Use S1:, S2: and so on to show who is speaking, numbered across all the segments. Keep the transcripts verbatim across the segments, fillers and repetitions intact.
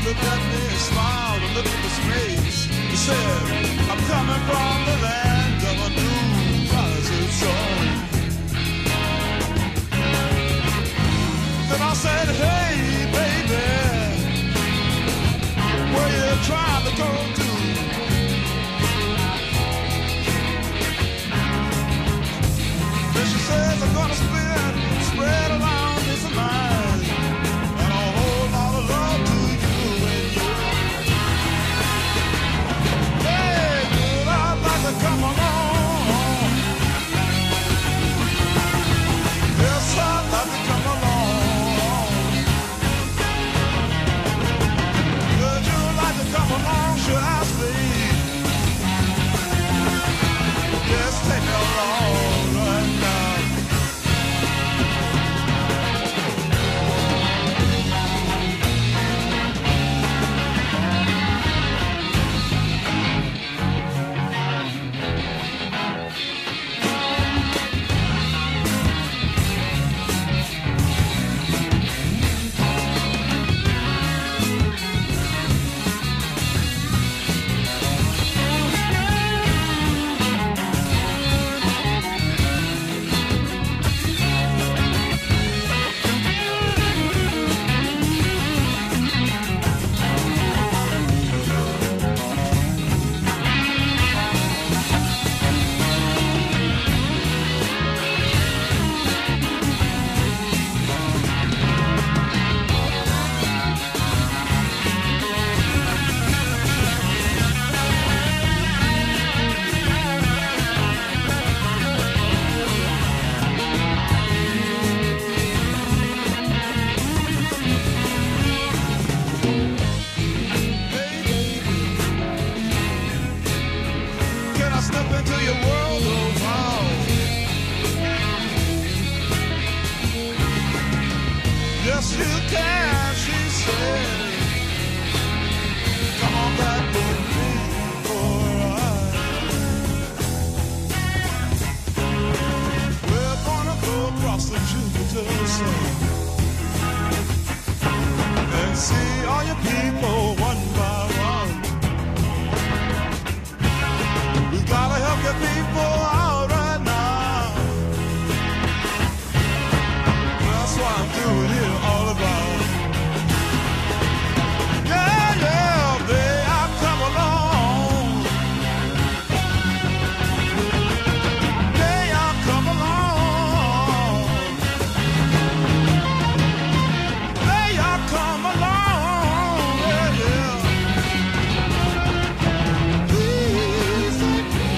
S1: looked at me and smiled and looked at his face. He said, I'm coming from the land of a new rising sun. Then I said, hey, baby, where you trying to go to? Then she says, I'm gonna spin, spread around this mind, and a whole lot of love to you and you. Hey, girl, I'd like to come along. Yes, I'd like to come along. Would you like to come along, should I speak? Yes, take me along right now. Yes, you can, she said. Come on back with me for a ride. We're gonna go across the Jupiter Sun and see all your people one by one. We gotta help your people out right now. That's what I'm doing here all about. Yeah, yeah, they have come along. They have come along. They have come along. Yeah, yeah. Easy.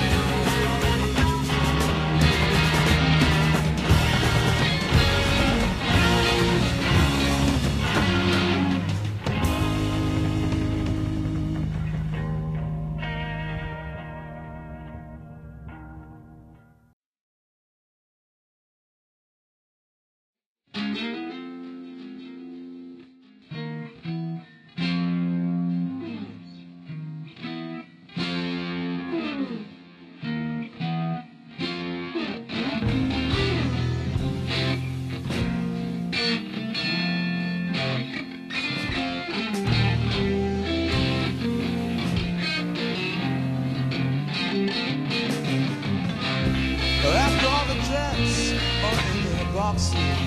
S1: After all the jets are in their boxes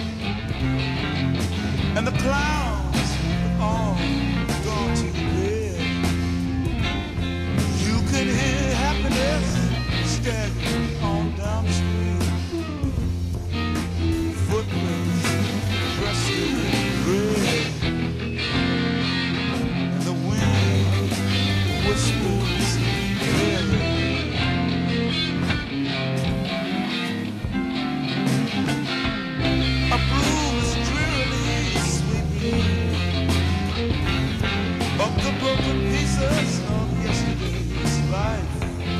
S1: and the clowns are all gone to bed, you can hear happiness staggering on down the street. Footprints dressed in red, and the wind whispers clearly. A broom is drearily sweeping up the broken pieces of yesterday's life.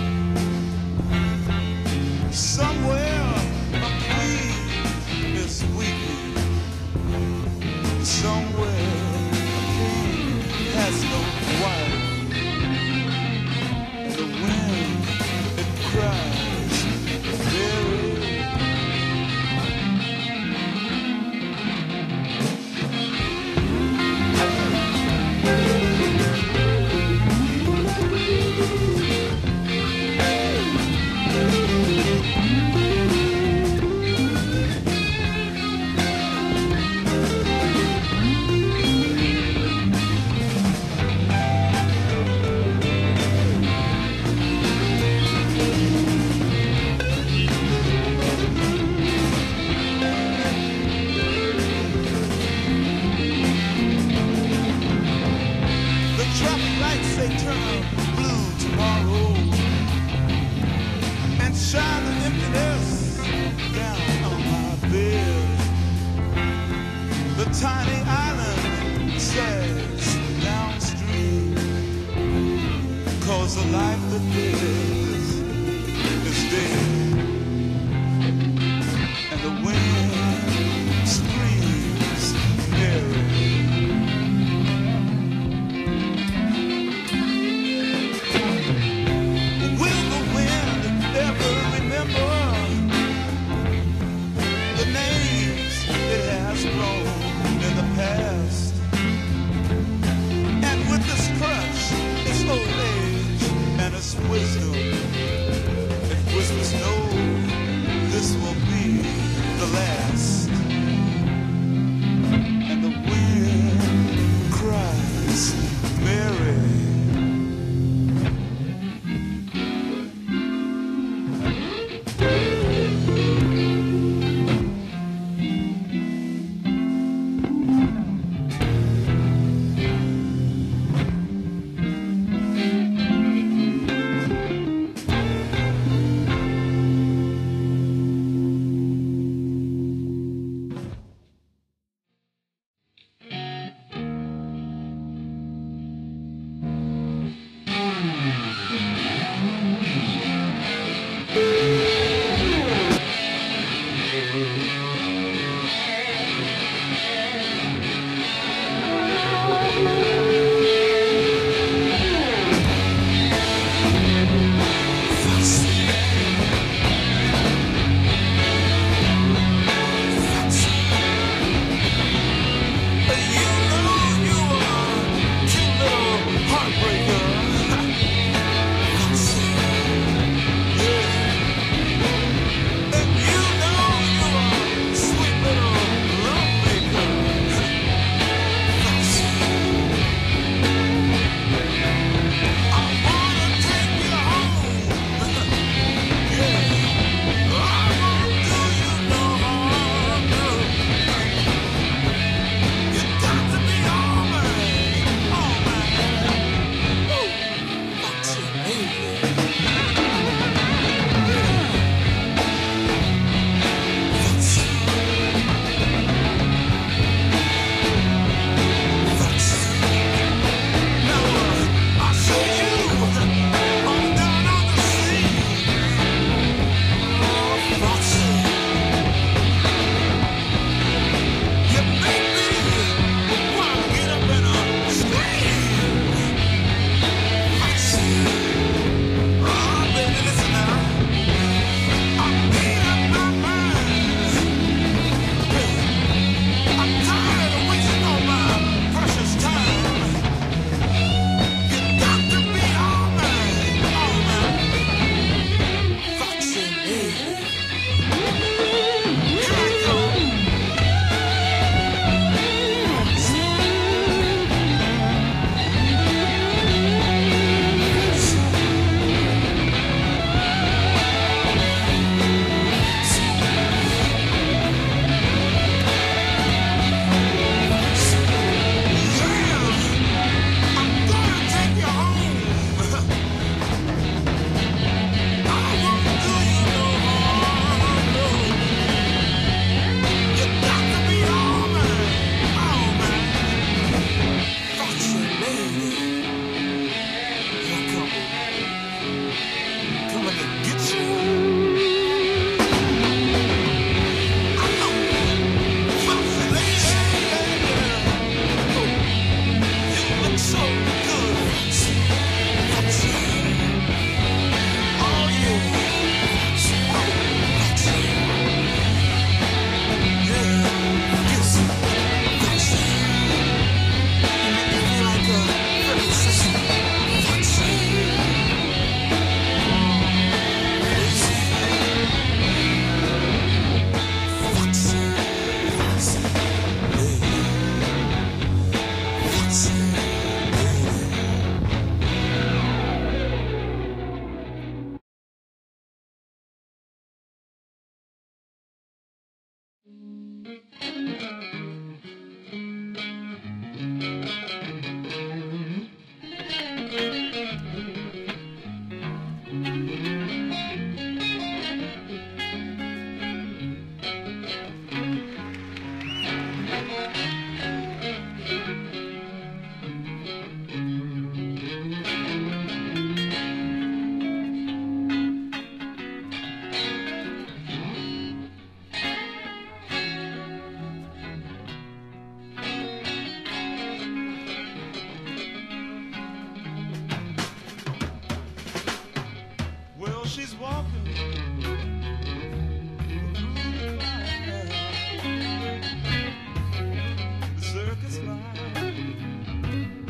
S1: Somewhere a queen is weeping. Somewhere a king has no wife. And the wind, it cries very. a blue tomorrow and shine the emptiness down on my bed. The tiny island says downstream, 'cause the life that lives is dead. And the wind screams Mary. Will the wind ever remember the names it has blown in the past? And with this crutch, its old age and its wisdom,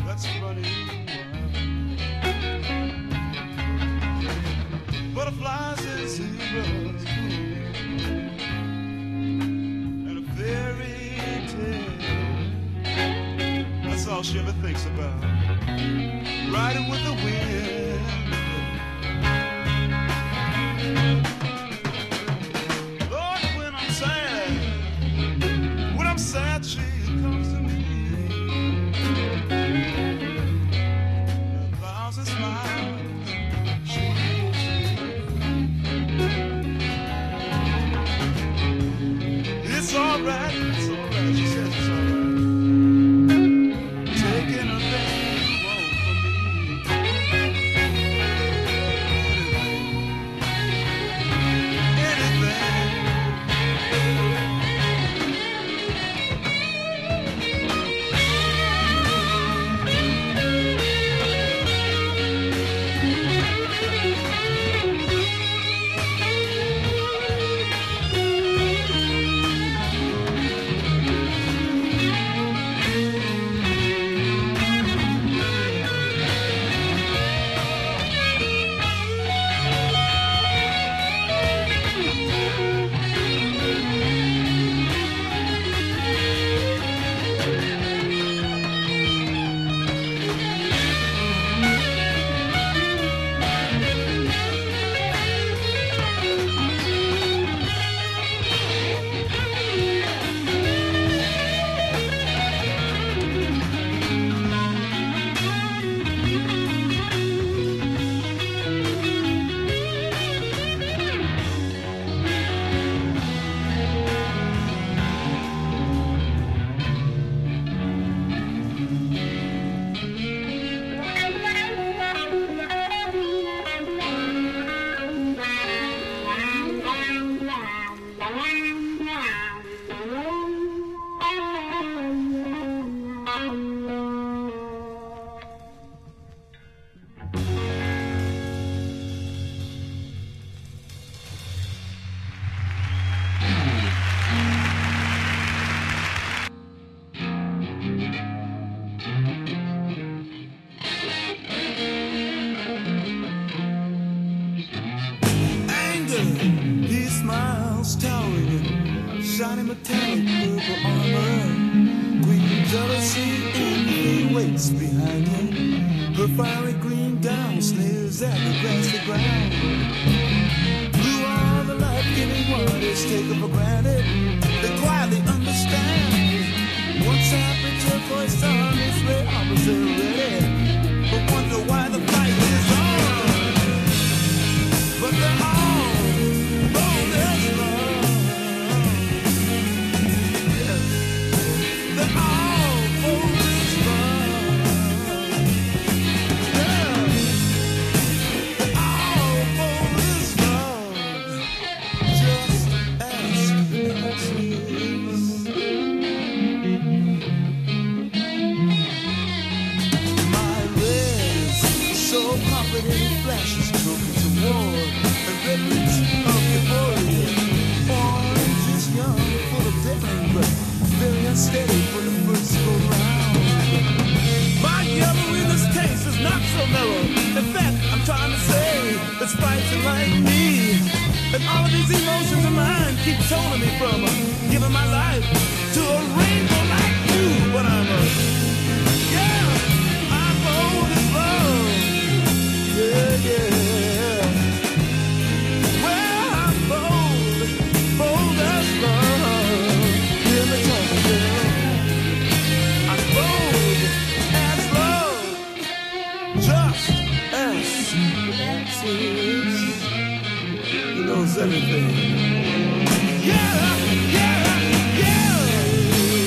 S1: that's running wild. Butterflies and zebras and a fairy tale. That's all she ever thinks about. Riding with the wind. Lord, when I'm sad, when I'm sad, she comes to me. A thousand smiles she gives me. It's alright, it's alright, she says it's alright. Taking a thing you want from me. He smiles, towering, shining metallic purple armor. Queen jealousy in the waits behind him. Her fiery green gown snares at the grassy ground. Blue are the life-giving waters taken for granted. They quietly understand. Once happy turquoise sun is the opposite ready. But wonder why the fight is on. But they're all flashes, tokens of war, and remnants of euphoria. Orange is young, full of daring, but very unsteady for the first go round. My yellow in this case is not so mellow. In fact, I'm trying to say it's fighting like me. And all of these emotions of mine keep tolling me from uh, giving my life to a rainbow like you. But I'm a, yeah, I'm bold as love. Yeah, yeah. Well, I'm bold, bold as love. Hear me talking, girl. I'm bold as love, just as Francis. He knows everything. Yeah, yeah, yeah.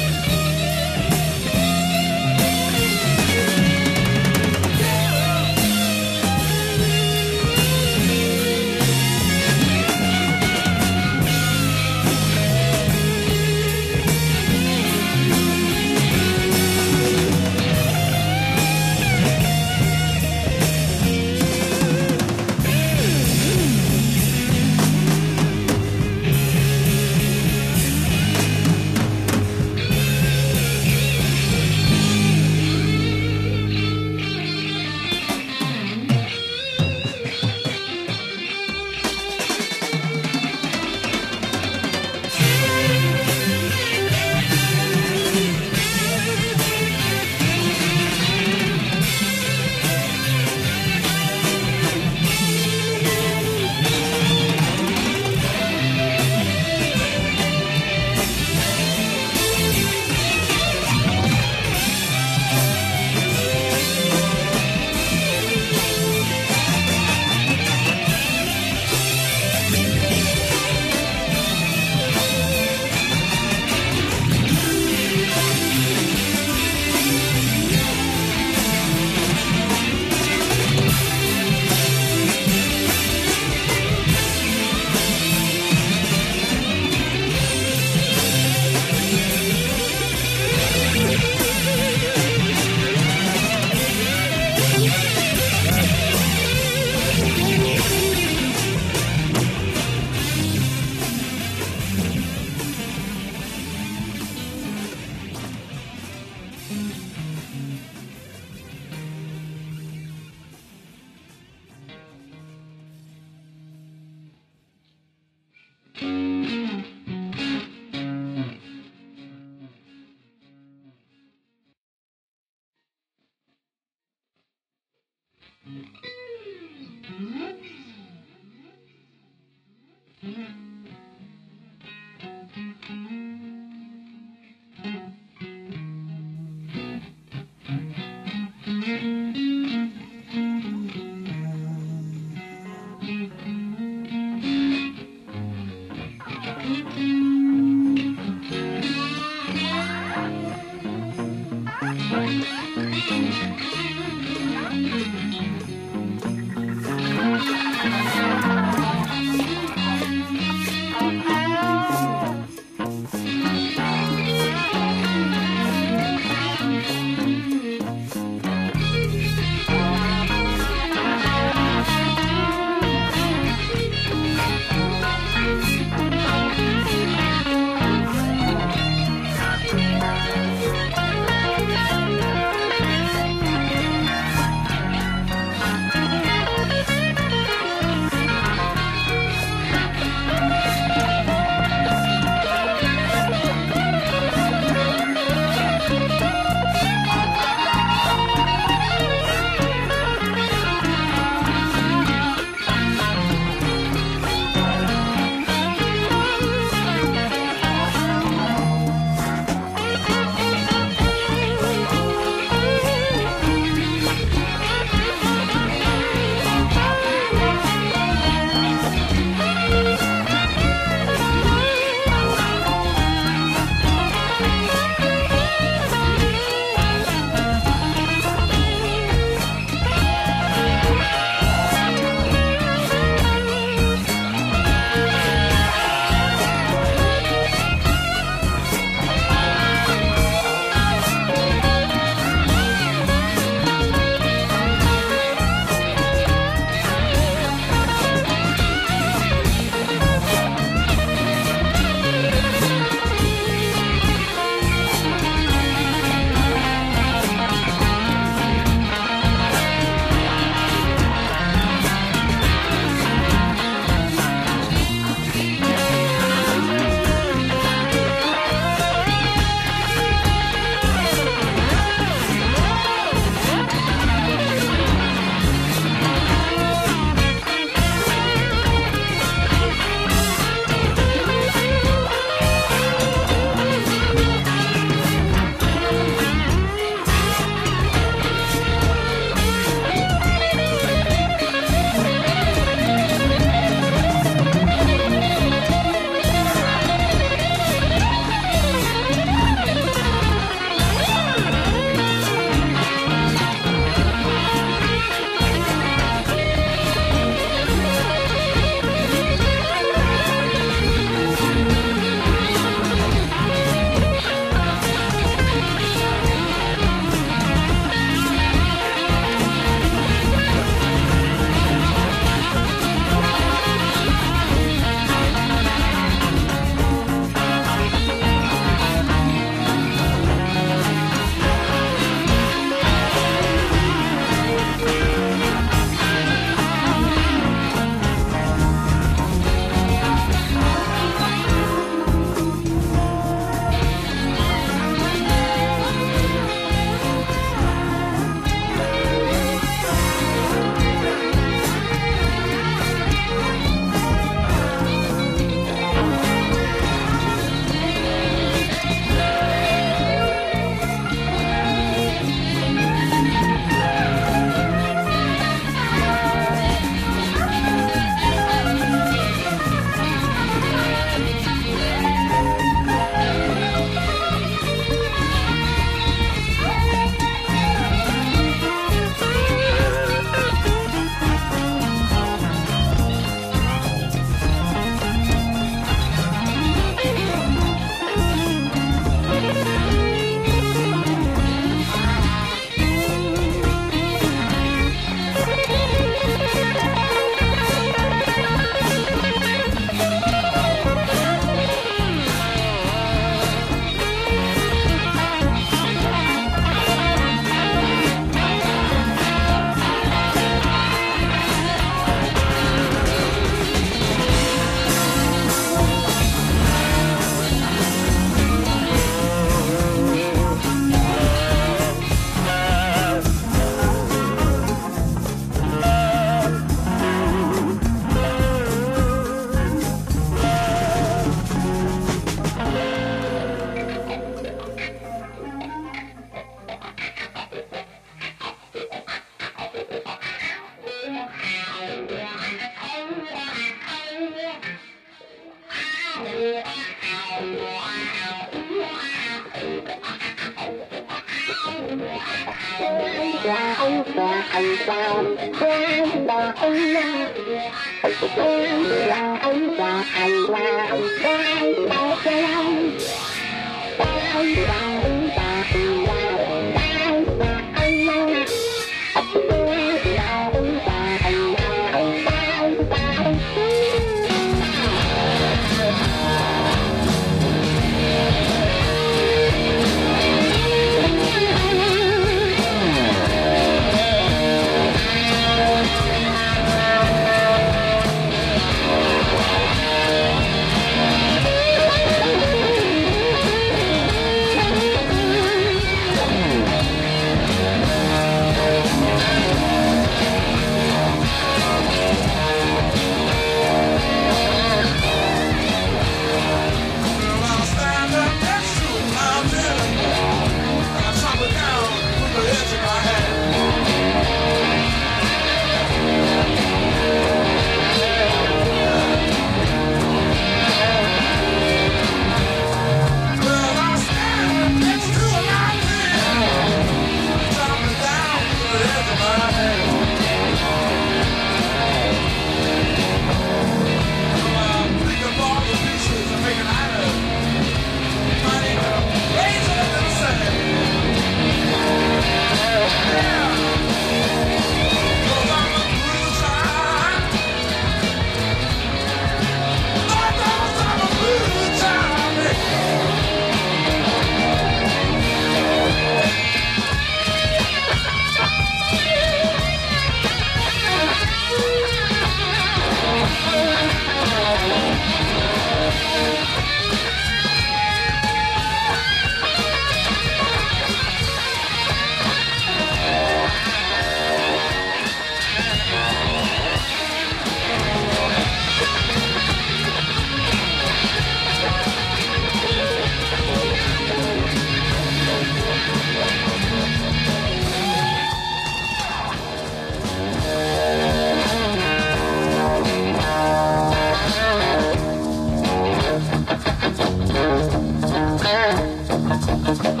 S1: Thank you.